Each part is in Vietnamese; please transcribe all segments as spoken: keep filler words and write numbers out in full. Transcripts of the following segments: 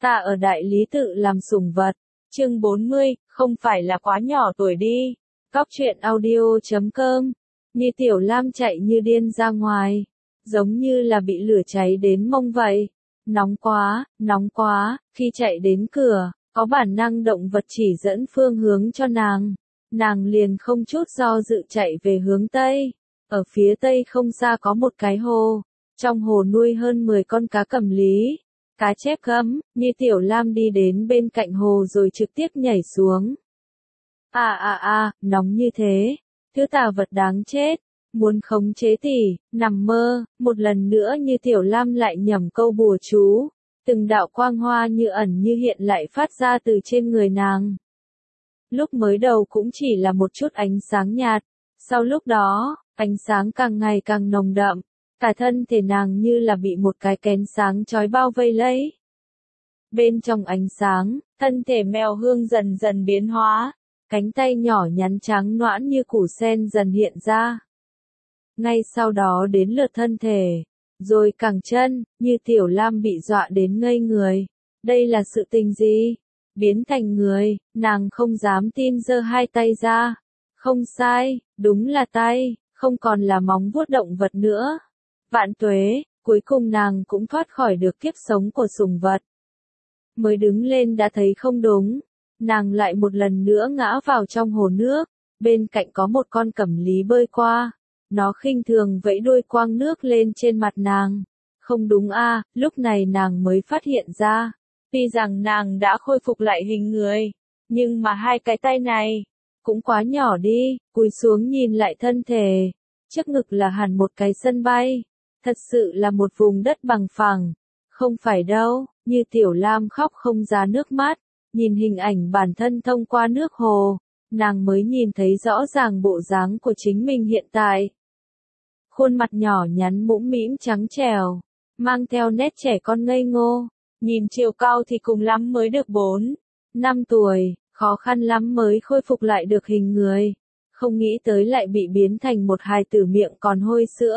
Ta ở đại lý tự làm sủng vật. Chương bốn mươi, không phải là quá nhỏ tuổi đi. Cóc truyện audio chấm com. Như Tiểu Lam chạy như điên ra ngoài, giống như là bị lửa cháy đến mông vậy. Nóng quá, nóng quá, khi chạy đến cửa, có bản năng động vật chỉ dẫn phương hướng cho nàng. Nàng liền không chút do dự chạy về hướng Tây. Ở phía Tây không xa có một cái hồ. Trong hồ nuôi hơn mười con cá cẩm lý, cá chép gấm. Như Tiểu Lam đi đến bên cạnh hồ rồi trực tiếp nhảy xuống. À à à, nóng như thế. Thứ tà vật đáng chết. Muốn khống chế tỷ, nằm mơ. Một lần nữa Như Tiểu Lam lại nhẩm câu bùa chú. Từng đạo quang hoa như ẩn như hiện lại phát ra từ trên người nàng. Lúc mới đầu cũng chỉ là một chút ánh sáng nhạt. Sau lúc đó, ánh sáng càng ngày càng nồng đậm. Cả thân thể nàng như là bị một cái kén sáng chói bao vây lấy. Bên trong ánh sáng, thân thể mèo hương dần dần biến hóa. Cánh tay nhỏ nhắn trắng noãn như củ sen dần hiện ra. Ngay sau đó đến lượt thân thể, rồi cẳng chân. Như Tiểu Lam bị dọa đến ngây người. Đây là sự tình gì? Biến thành người, nàng không dám tin giơ hai tay ra. Không sai, đúng là tay, không còn là móng vuốt động vật nữa. Vạn tuế, cuối cùng nàng cũng thoát khỏi được kiếp sống của sủng vật. Mới đứng lên đã thấy không đúng, nàng lại một lần nữa ngã vào trong hồ nước, bên cạnh có một con cẩm lý bơi qua. Nó khinh thường vẫy đuôi quăng nước lên trên mặt nàng. Không đúng a, à, lúc này nàng mới phát hiện ra. Tuy rằng nàng đã khôi phục lại hình người, nhưng mà hai cái tay này cũng quá nhỏ đi. Cúi xuống nhìn lại thân thể, trước ngực là hẳn một cái sân bay, thật sự là một vùng đất bằng phẳng. Không phải đâu, Như Tiểu Lam khóc không ra nước mắt, nhìn hình ảnh bản thân thông qua nước hồ, nàng mới nhìn thấy rõ ràng bộ dáng của chính mình hiện tại. Khuôn mặt nhỏ nhắn mũm mĩm trắng trẻo, mang theo nét trẻ con ngây ngô. Nhìn chiều cao thì cùng lắm mới được bốn, năm tuổi, khó khăn lắm mới khôi phục lại được hình người. Không nghĩ tới lại bị biến thành một hài tử miệng còn hôi sữa.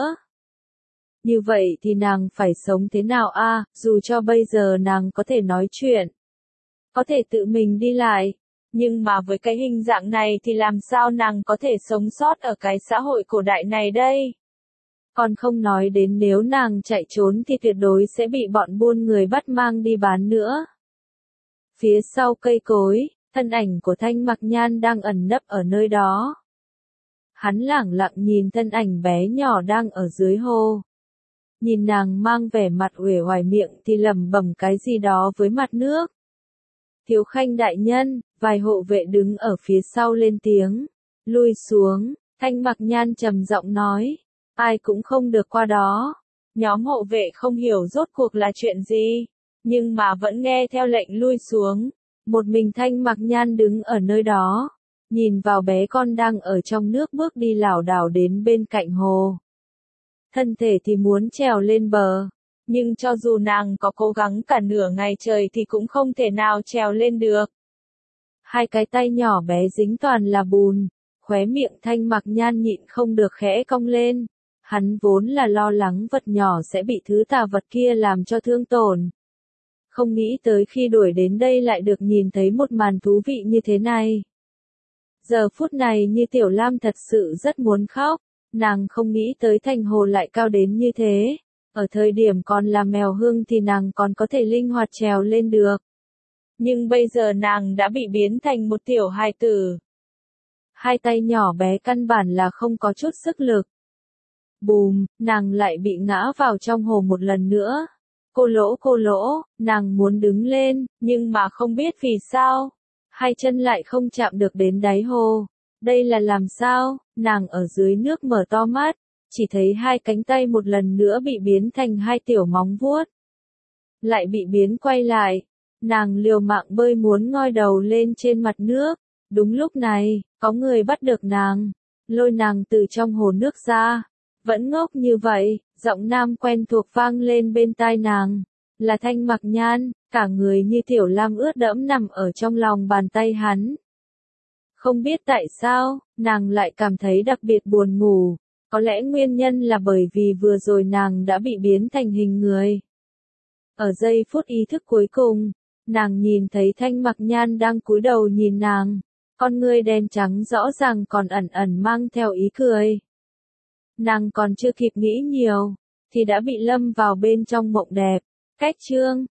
Như vậy thì nàng phải sống thế nào a? À, dù cho bây giờ nàng có thể nói chuyện, có thể tự mình đi lại, nhưng mà với cái hình dạng này thì làm sao nàng có thể sống sót ở cái xã hội cổ đại này đây? Còn không nói đến nếu nàng chạy trốn thì tuyệt đối sẽ bị bọn buôn người bắt mang đi bán nữa. Phía sau cây cối, thân ảnh của Thanh Mặc Nhan đang ẩn nấp ở nơi đó. Hắn lẳng lặng nhìn thân ảnh bé nhỏ đang ở dưới hồ. Nhìn nàng mang vẻ mặt uể oải miệng thì lẩm bẩm cái gì đó với mặt nước. Thiếu khanh đại nhân, vài hộ vệ đứng ở phía sau lên tiếng. Lui xuống, Thanh Mặc Nhan trầm giọng nói. Ai cũng không được qua đó. Nhóm hộ vệ không hiểu rốt cuộc là chuyện gì, nhưng mà vẫn nghe theo lệnh lui xuống. Một mình Thanh Mặc Nhan đứng ở nơi đó, nhìn vào bé con đang ở trong nước bước đi lảo đảo đến bên cạnh hồ. Thân thể thì muốn trèo lên bờ, nhưng cho dù nàng có cố gắng cả nửa ngày trời thì cũng không thể nào trèo lên được. Hai cái tay nhỏ bé dính toàn là bùn, khóe miệng Thanh Mặc Nhan nhịn không được khẽ cong lên. Hắn vốn là lo lắng vật nhỏ sẽ bị thứ tà vật kia làm cho thương tổn. Không nghĩ tới khi đuổi đến đây lại được nhìn thấy một màn thú vị như thế này. Giờ phút này Như Tiểu Lam thật sự rất muốn khóc, nàng không nghĩ tới thành hồ lại cao đến như thế. Ở thời điểm còn là mèo hương thì nàng còn có thể linh hoạt trèo lên được. Nhưng bây giờ nàng đã bị biến thành một tiểu hài tử. Hai tay nhỏ bé căn bản là không có chút sức lực. Bùm, nàng lại bị ngã vào trong hồ một lần nữa. Cô lỗ cô lỗ, nàng muốn đứng lên, nhưng mà không biết vì sao. Hai chân lại không chạm được đến đáy hồ. Đây là làm sao? Nàng ở dưới nước mở to mắt, chỉ thấy hai cánh tay một lần nữa bị biến thành hai tiểu móng vuốt. Lại bị biến quay lại. Nàng liều mạng bơi muốn ngoi đầu lên trên mặt nước. Đúng lúc này, có người bắt được nàng, lôi nàng từ trong hồ nước ra. Vẫn ngốc như vậy, giọng nam quen thuộc vang lên bên tai nàng. Là Thanh Mặc Nhan, cả người Như Tiểu Lam ướt đẫm nằm ở trong lòng bàn tay hắn. Không biết tại sao, nàng lại cảm thấy đặc biệt buồn ngủ. Có lẽ nguyên nhân là bởi vì vừa rồi nàng đã bị biến thành hình người. Ở giây phút ý thức cuối cùng, Nàng nhìn thấy Thanh Mặc Nhan đang cúi đầu nhìn nàng, con ngươi đen trắng rõ ràng còn ẩn ẩn mang theo ý cười. Nàng còn chưa kịp nghĩ nhiều, thì đã bị lâm vào bên trong mộng đẹp. Cách chương